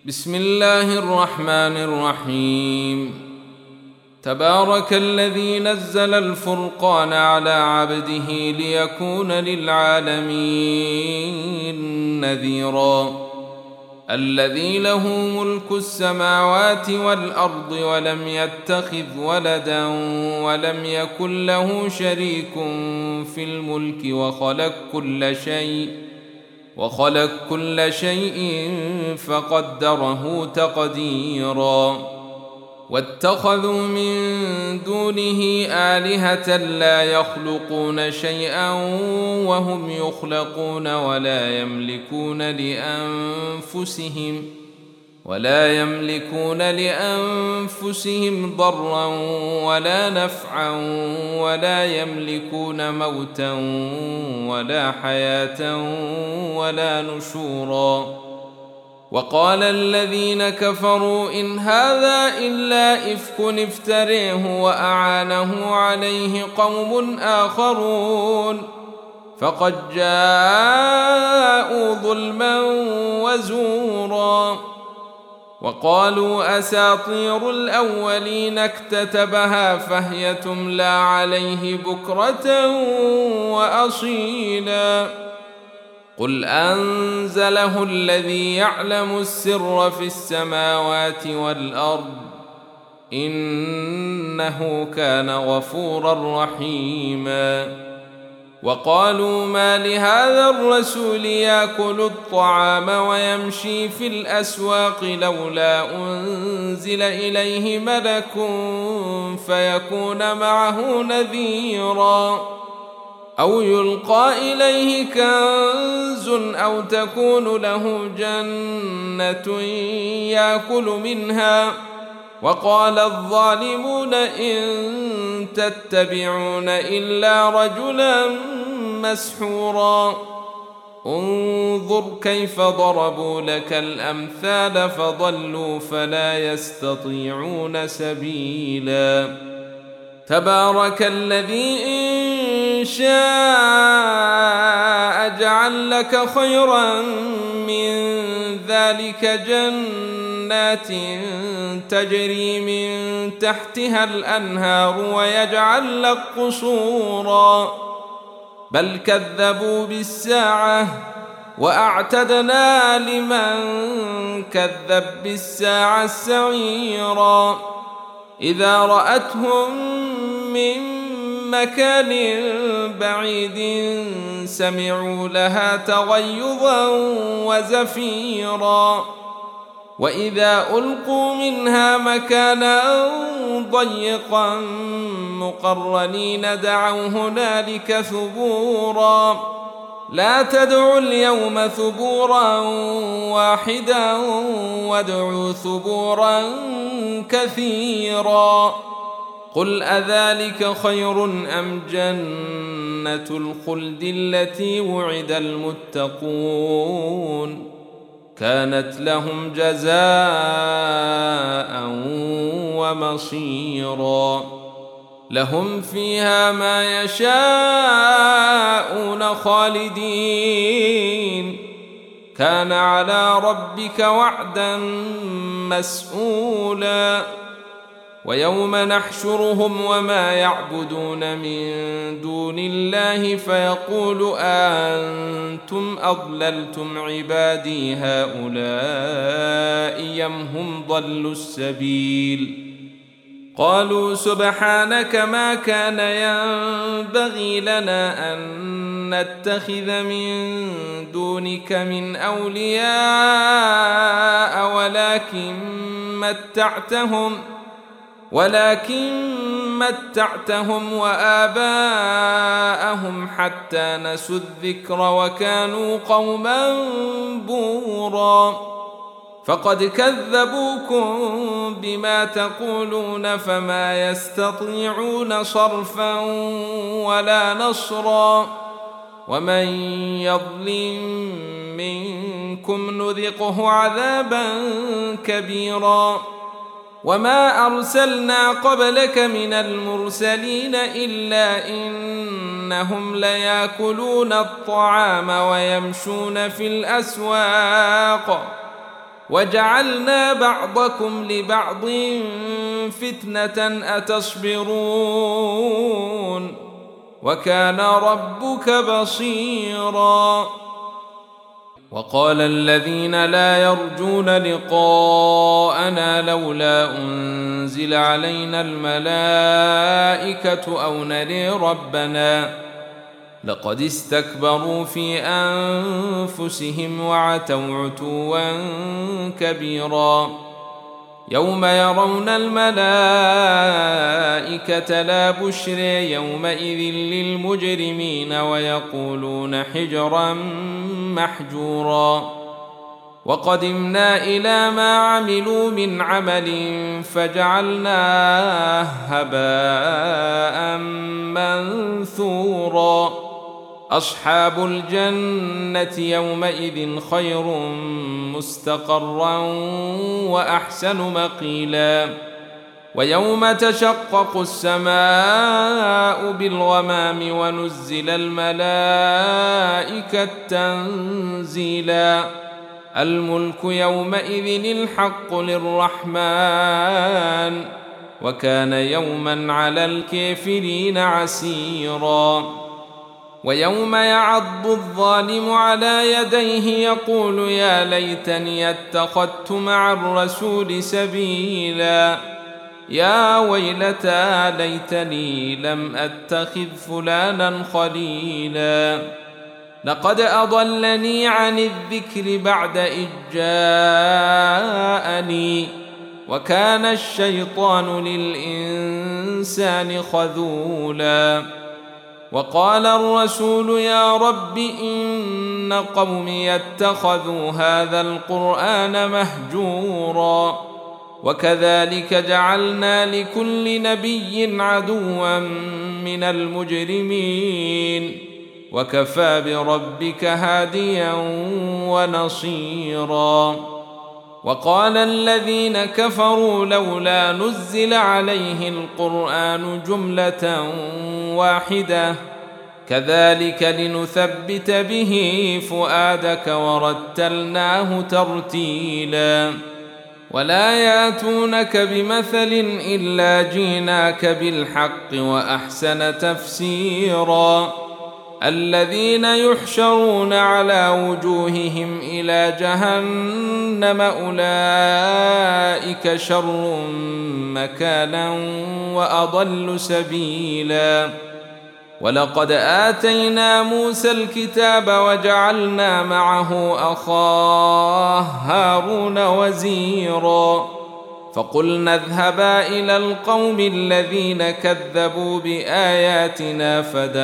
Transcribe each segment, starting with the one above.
بسم الله الرحمن الرحيم. تبارك الذي نزل الفرقان على عبده ليكون للعالمين نذيرا. الذي له ملك السماوات والأرض ولم يتخذ ولدا ولم يكن له شريك في الملك وخلق كل شيء فقدره تقديرا. واتخذوا من دونه آلهة لا يخلقون شيئا وهم يخلقون ولا يملكون لأنفسهم ضرا ولا نفعا ولا يملكون موتا ولا حياة ولا نشورا. وقال الذين كفروا إن هذا إلا إفك افتريه وأعانه عليه قوم آخرون فقد جاءوا ظلما وزورا. وقالوا أساطير الأولين اكتتبها فهي تملى عليه بكرة وأصيلا. قل أنزله الذي يعلم السر في السماوات والأرض إنه كان غفورا رحيما. وقالوا ما لهذا الرسول يأكل الطعام ويمشي في الأسواق لولا أنزل إليه ملك فيكون معه نذيرا أو يلقى إليه كنز أو تكون له جنة يأكل منها. وقال الظالمون إن تتبعون إلا رجلا مسحورا. انظر كيف ضربوا لك الأمثال فضلوا فلا يستطيعون سبيلا. تبارك الذي إن شاء جعل لك خيرا من ذلك جنات تجري من تحتها الأنهار ويجعل لك قصورا بل كذبوا بالساعة وأعتدنا لمن كذب بالساعة سعيرا. إذا رأتهم من مكان بعيد سمعوا لها تغيظا وزفيرا. وإذا ألقوا منها مكانا ضيقا مقرنين دعوا هنالك ثبورا. لا تدعوا اليوم ثبورا واحدا وادعوا ثبورا كثيرا. قل أذلك خير أم جنة الخلد التي وعد المتقون كانت لهم جزاء ومصيرا. لهم فيها ما يشاءون خالدين كان على ربك وعدا مسئولا. ويوم نحشرهم وما يعبدون من دون الله فيقول أنتم أضللتم عبادي هؤلاء أم هم ضلوا السبيل. قالوا سبحانك ما كان ينبغي لنا أن نتخذ من دونك من أولياء ولكن متعتهم وآباءهم حتى نسوا الذكر وكانوا قوما بورا. فقد كذبوكم بما تقولون فما يستطيعون صرفا ولا نصرا. ومن يظلم منكم نذقه عذابا كبيرا. وما أرسلنا قبلك من المرسلين إلا إنهم ليأكلون الطعام ويمشون في الأسواق وجعلنا بعضكم لبعض فتنة أتصبرون وكان ربك بصيرا. وقال الذين لا يرجون لقاءنا لولا أنزل علينا الملائكة أو نري ربنا لقد استكبروا في أنفسهم وعتوا عتوا كبيرا. يوم يرون الملائكة لا بشر يومئذ للمجرمين ويقولون حجرا محجورا. وقدمنا إلى ما عملوا من عمل فجعلناه هباء منثورا. أصحاب الجنة يومئذ خير مستقرا وأحسن مقيلا. ويوم تشقق السماء بالغمام ونزل الملائكة تنزيلا. الملك يومئذ الحق للرحمن وكان يوما على الكافرين عسيرا. ويوم يعض الظالم على يديه يقول يا ليتني اتخذت مع الرسول سبيلا. يا ويلتى ليتني لم أتخذ فلانا خليلا. لقد أضلني عن الذكر بعد إذ جاءني وكان الشيطان للإنسان خذولا. وقال الرسول يا رب إن قومي اتخذوا هذا القرآن مهجورا. وكذلك جعلنا لكل نبي عدوا من المجرمين وكفى بربك هاديا ونصيرا. وقال الذين كفروا لولا نزل عليه القرآن جملة واحدة كذلك لنثبت به فؤادك ورتلناه ترتيلا. ولا ياتونك بمثل إلا جيناك بالحق وأحسن تفسيرا. الذين يحشرون على وجوههم إلى جهنم أولئك شر مكانا وأضل سبيلا. ولقد آتينا موسى الكتاب وجعلنا معه أخاه هارون وزيرا. فقلنا اذهبا إلى القوم الذين كذبوا بآياتنا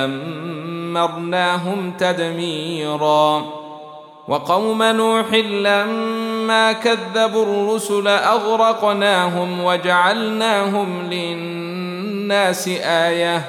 فدمرناهم تدميرا. وقوم نوح لما كذبوا الرسل أغرقناهم وجعلناهم للناس آية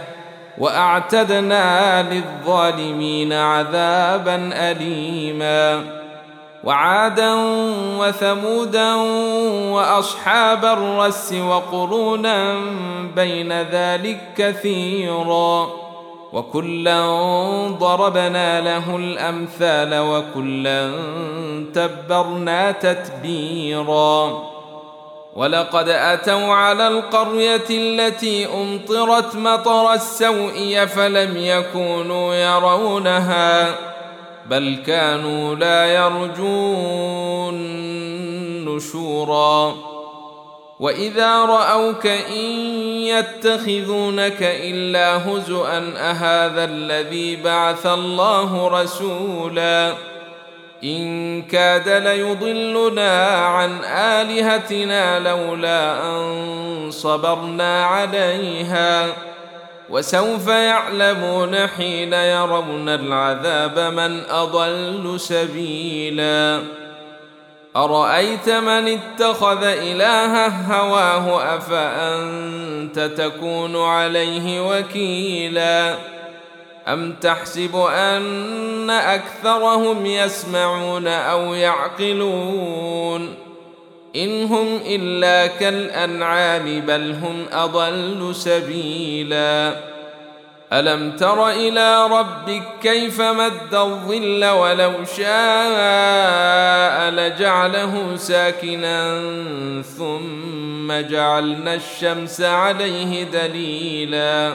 وأعتدنا للظالمين عذابا أليما. وعادا وثمودا وأصحاب الرس وقرونا بين ذلك كثيرا. وكلا ضربنا له الأمثال وكلا تبرنا تتبيرا. ولقد أتوا على القرية التي أمطرت مطر السوء فلم يكونوا يرونها بل كانوا لا يرجون نشورا. وإذا رأوك إن يتخذونك إلا هزؤا أهذا الذي بعث الله رسولا إن كاد ليضلنا عن آلهتنا لولا أن صبرنا عليها. وسوف يعلمون حين يرون العذاب من أضل سبيلا. أرأيت من اتخذ إلهه هواه أفأنت تكون عليه وكيلا. أم تحسب أن أكثرهم يسمعون أو يعقلون إن هم إلا كالأنعام بل هم أضل سبيلا. ألم تر إلى ربك كيف مد الظل ولو شاء لجعله ساكنا ثم جعلنا الشمس عليه دليلا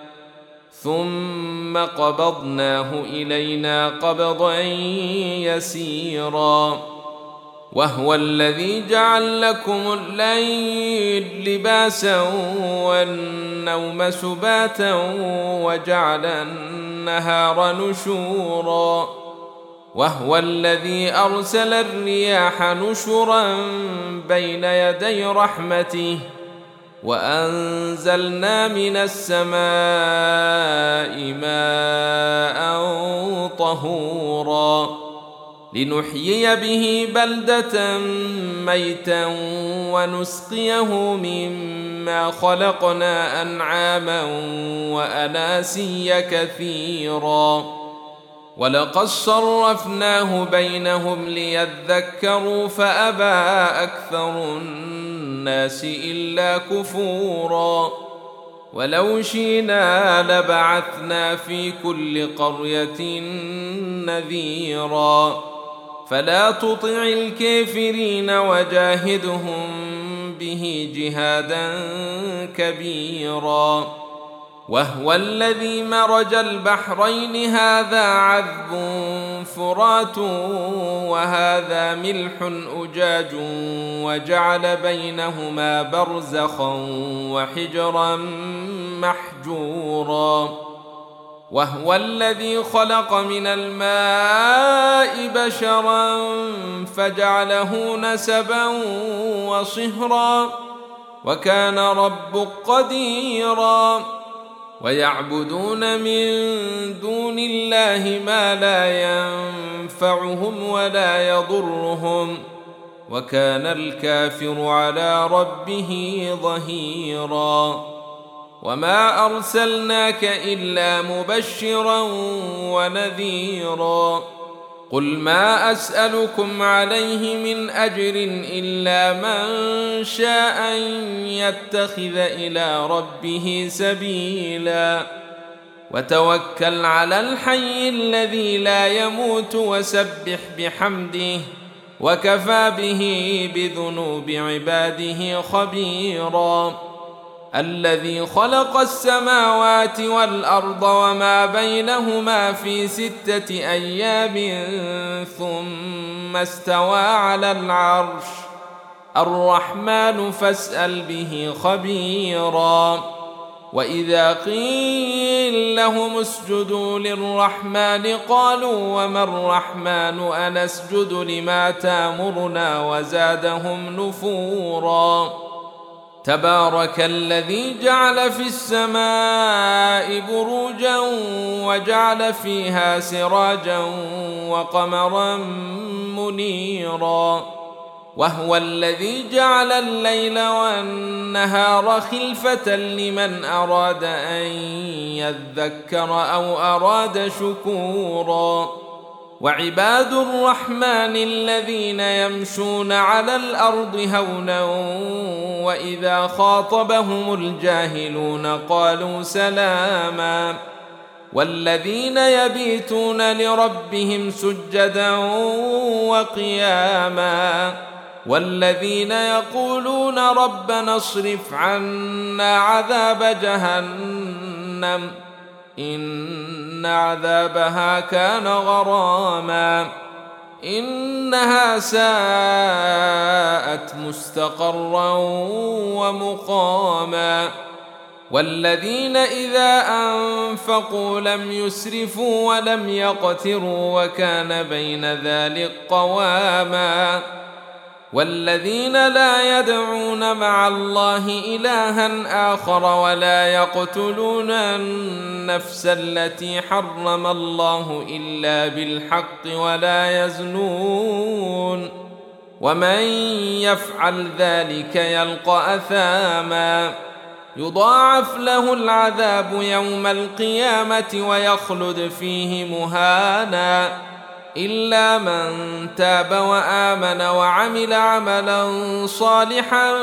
ثم قبضناه إلينا قبضا يسيرا وهو الذي جعل لكم الليل لباسا والنوم سباتا وجعل النهار نشورا وهو الذي أرسل الرياح نشرا بين يدي رحمته وأنزلنا من السماء ماء طهورا لنحيي به بلدة ميتا ونسقيه مما خلقنا أنعاما وأناسيا كثيرا ولقد صرفناه بينهم ليذكروا فأبى أكثر الناس إلا كفورا ولو شئنا لبعثنا في كل قرية نذيرا فلا تطع الكافرين وجاهدهم به جهادا كبيرا وهو الذي مرج البحرين هذا عذب فرات وهذا ملح أجاج وجعل بينهما برزخا وحجرا محجورا وهو الذي خلق من الماء بشرا فجعله نسبا وصهرا وكان ربك قديرا ويعبدون من دون الله ما لا ينفعهم ولا يضرهم وكان الكافر على ربه ظهيرا وما أرسلناك إلا مبشرا ونذيرا قل ما أسألكم عليه من أجر إلا من شاء أن يتخذ إلى ربه سبيلا وتوكل على الحي الذي لا يموت وسبح بحمده وكفى به بذنوب عباده خبيرا الذي خلق السماوات والأرض وما بينهما في 6 أيام ثم استوى على العرش الرحمن فاسأل به خبيرا وإذا قيل لهم اسجدوا للرحمن قالوا وما الرحمن أنسجد لما تأمرنا وزادهم نفورا تبارك الذي جعل في السماء بروجا وجعل فيها سراجا وقمرا منيرا وهو الذي جعل الليل والنهار خلفة لمن أراد أن يذكر أو أراد شكورا وعباد الرحمن الذين يمشون على الأرض هونا وإذا خاطبهم الجاهلون قالوا سلاما والذين يبيتون لربهم سجدا وقياما والذين يقولون ربنا اصرف عنا عذاب جهنم إن عذابها كان غراما إنها ساءت مستقرا ومقاما والذين إذا أنفقوا لم يسرفوا ولم يقتروا وكان بين ذلك قواما والذين لا يدعون مع الله إلها آخر ولا يقتلون النفس التي حرم الله إلا بالحق ولا يزنون ومن يفعل ذلك يلقى أثاما يضاعف له العذاب يوم القيامة ويخلد فيه مهانا إلا من تاب وآمن وعمل عملا صالحا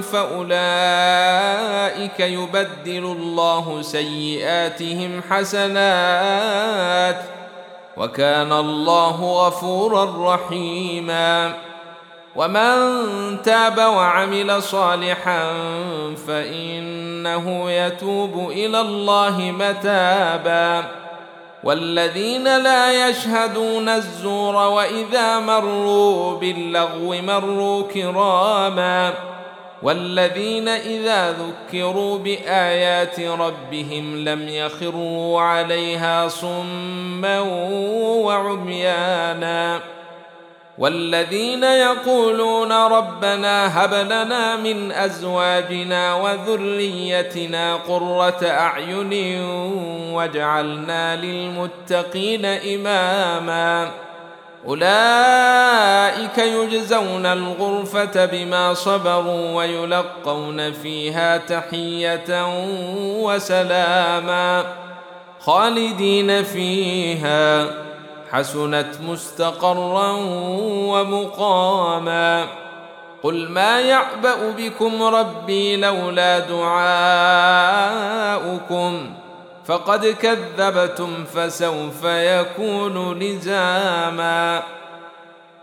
فأولئك يبدل الله سيئاتهم حسنات وكان الله غفورا رحيما. ومن تاب وعمل صالحا فإنه يتوب إلى الله متابا. والذين لا يشهدون الزور وإذا مروا باللغو مروا كراما. والذين إذا ذكروا بآيات ربهم لم يخروا عليها صما وعميانا. والذين يقولون ربنا هب لنا من أزواجنا وذريتنا قرة أعين واجعلنا للمتقين إماما. أولئك يجزون الغرفة بما صبروا ويلقون فيها تحية وسلاما خالدين فيها حسنت مستقرا ومقاما. قل ما يعبأ بكم ربي لولا دعاؤكم فقد كذبتم فسوف يكون لزاما.